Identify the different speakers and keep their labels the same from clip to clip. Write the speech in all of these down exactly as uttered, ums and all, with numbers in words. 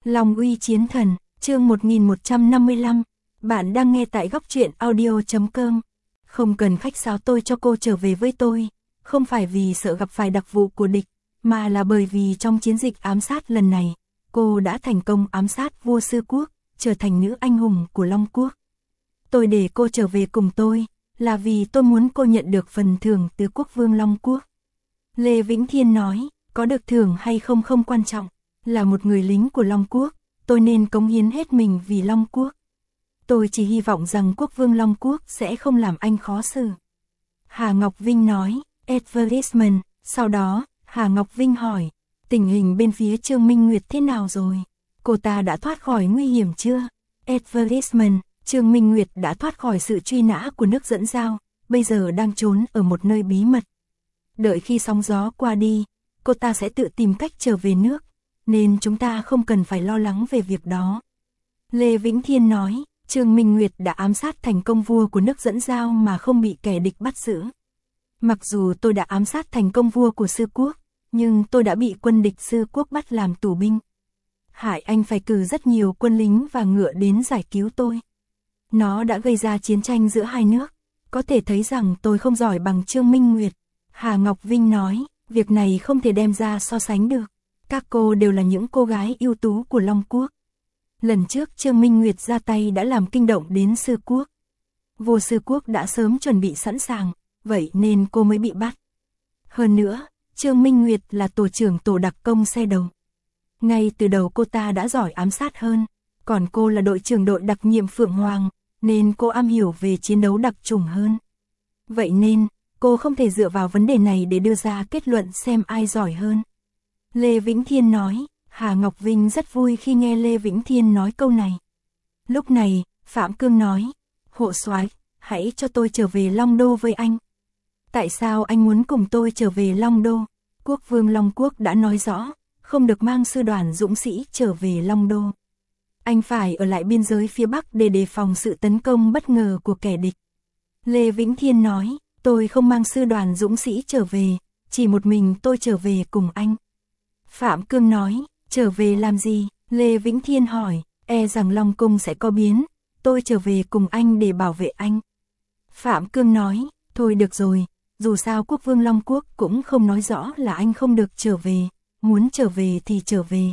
Speaker 1: Long uy chiến thần, chương một nghìn một trăm năm mươi lăm. Bạn đang nghe tại góc truyện audio chấm com. Không cần khách sáo tôi cho cô trở về với tôi, không phải vì sợ gặp phải đặc vụ của địch, mà là bởi vì trong chiến dịch ám sát lần này, cô đã thành công ám sát vua Sư Quốc, trở thành nữ anh hùng của Long Quốc. Tôi để cô trở về cùng tôi, là vì tôi muốn cô nhận được phần thưởng từ quốc vương Long Quốc. Lê Vĩnh Thiên nói, có được thưởng hay không không quan trọng, là một người lính của Long Quốc, tôi nên cống hiến hết mình vì Long Quốc. Tôi chỉ hy vọng rằng quốc vương Long Quốc sẽ không làm anh khó xử. Hà Ngọc Vinh nói, advertisement. Sau đó, Hà Ngọc Vinh hỏi, tình hình bên phía Trương Minh Nguyệt thế nào rồi? Cô ta đã thoát khỏi nguy hiểm chưa? Advertisement, Trương Minh Nguyệt đã thoát khỏi sự truy nã của nước dẫn giao, bây giờ đang trốn ở một nơi bí mật. Đợi khi sóng gió qua đi, cô ta sẽ tự tìm cách trở về nước, nên chúng ta không cần phải lo lắng về việc đó. Lê Vĩnh Thiên nói, Trương Minh Nguyệt đã ám sát thành công vua của nước dẫn giao mà không bị kẻ địch bắt giữ. Mặc dù tôi đã ám sát thành công vua của Sư Quốc, nhưng tôi đã bị quân địch Sư Quốc bắt làm tù binh. Hải Anh phải cử rất nhiều quân lính và ngựa đến giải cứu tôi. Nó đã gây ra chiến tranh giữa hai nước, có thể thấy rằng tôi không giỏi bằng Trương Minh Nguyệt. Hà Ngọc Vinh nói, việc này không thể đem ra so sánh được. Các cô đều là những cô gái ưu tú của Long Quốc. Lần trước Trương Minh Nguyệt ra tay đã làm kinh động đến Sư Quốc. Vua Sư Quốc đã sớm chuẩn bị sẵn sàng, vậy nên cô mới bị bắt. Hơn nữa, Trương Minh Nguyệt là tổ trưởng tổ đặc công xe đầu. Ngay từ đầu cô ta đã giỏi ám sát hơn, còn cô là đội trưởng đội đặc nhiệm Phượng Hoàng, nên cô am hiểu về chiến đấu đặc trùng hơn. Vậy nên, cô không thể dựa vào vấn đề này để đưa ra kết luận xem ai giỏi hơn. Lê Vĩnh Thiên nói, Hà Ngọc Vinh rất vui khi nghe Lê Vĩnh Thiên nói câu này. Lúc này, Phạm Cương nói, hộ soái, hãy cho tôi trở về Long Đô với anh. Tại sao anh muốn cùng tôi trở về Long Đô? Quốc vương Long Quốc đã nói rõ, không được mang sư đoàn dũng sĩ trở về Long Đô. Anh phải ở lại biên giới phía Bắc để đề phòng sự tấn công bất ngờ của kẻ địch. Lê Vĩnh Thiên nói, tôi không mang sư đoàn dũng sĩ trở về, chỉ một mình tôi trở về cùng anh. Phạm Cương nói, trở về làm gì? Lê Vĩnh Thiên hỏi, e rằng Long Cung sẽ có biến, tôi trở về cùng anh để bảo vệ anh. Phạm Cương nói, thôi được rồi, dù sao quốc vương Long Quốc cũng không nói rõ là anh không được trở về, muốn trở về thì trở về.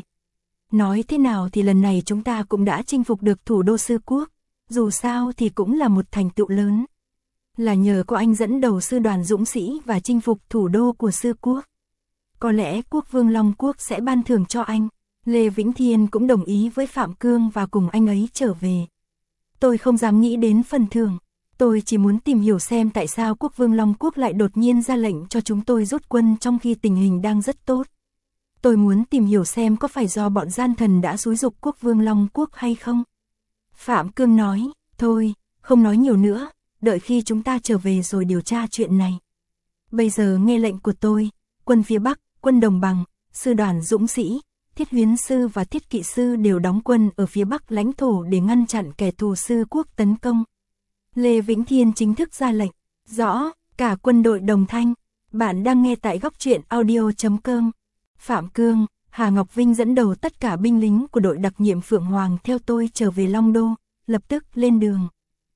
Speaker 1: Nói thế nào thì lần này chúng ta cũng đã chinh phục được thủ đô Sư Quốc, dù sao thì cũng là một thành tựu lớn. Là nhờ có anh dẫn đầu sư đoàn dũng sĩ và chinh phục thủ đô của Sư Quốc. Có lẽ quốc vương Long Quốc sẽ ban thưởng cho anh. Lê Vĩnh Thiên cũng đồng ý với Phạm Cương và cùng anh ấy trở về. Tôi không dám nghĩ đến phần thưởng. Tôi chỉ muốn tìm hiểu xem tại sao quốc vương Long Quốc lại đột nhiên ra lệnh cho chúng tôi rút quân trong khi tình hình đang rất tốt. Tôi muốn tìm hiểu xem có phải do bọn gian thần đã xúi giục quốc vương Long Quốc hay không. Phạm Cương nói, thôi, không nói nhiều nữa, đợi khi chúng ta trở về rồi điều tra chuyện này. Bây giờ nghe lệnh của tôi, quân phía Bắc, quân Đồng Bằng, sư đoàn dũng sĩ, thiết huyến sư và thiết kỵ sư đều đóng quân ở phía Bắc lãnh thổ để ngăn chặn kẻ thù Sư Quốc tấn công. Lê Vĩnh Thiên chính thức ra lệnh, rõ, cả quân đội Đồng Thanh. Bạn đang nghe tại góc truyện audio chấm com. Phạm Cương, Hà Ngọc Vinh dẫn đầu tất cả binh lính của đội đặc nhiệm Phượng Hoàng theo tôi trở về Long Đô, lập tức lên đường.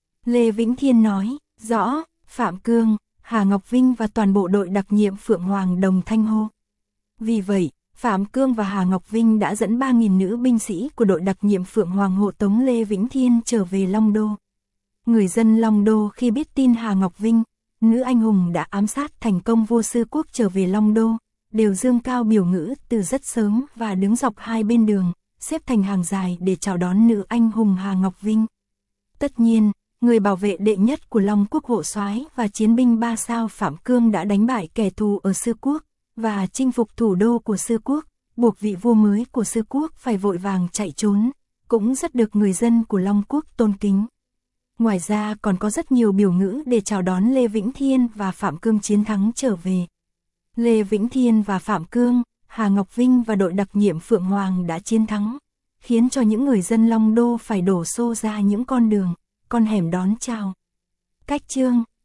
Speaker 1: Lê Vĩnh Thiên nói, rõ, Phạm Cương, Hà Ngọc Vinh và toàn bộ đội đặc nhiệm Phượng Hoàng đồng thanh hô. Vì vậy, Phạm Cương và Hà Ngọc Vinh đã dẫn ba nghìn nữ binh sĩ của đội đặc nhiệm Phượng Hoàng hộ tống Lê Vĩnh Thiên trở về Long Đô. Người dân Long Đô khi biết tin Hà Ngọc Vinh, nữ anh hùng đã ám sát thành công vua Sư Quốc trở về Long Đô, đều dương cao biểu ngữ từ rất sớm và đứng dọc hai bên đường, xếp thành hàng dài để chào đón nữ anh hùng Hà Ngọc Vinh. Tất nhiên, người bảo vệ đệ nhất của Long Quốc hộ soái và chiến binh ba sao Phạm Cương đã đánh bại kẻ thù ở Sư Quốc và chinh phục thủ đô của Sư Quốc, buộc vị vua mới của Sư Quốc phải vội vàng chạy trốn, cũng rất được người dân của Long Quốc tôn kính. Ngoài ra còn có rất nhiều biểu ngữ để chào đón Lê Vĩnh Thiên và Phạm Cương chiến thắng trở về. Lê Vĩnh Thiên và Phạm Cương, Hà Ngọc Vinh và đội đặc nhiệm Phượng Hoàng đã chiến thắng, khiến cho những người dân Long Đô phải đổ xô ra những con đường, con hẻm đón chào. Cách chương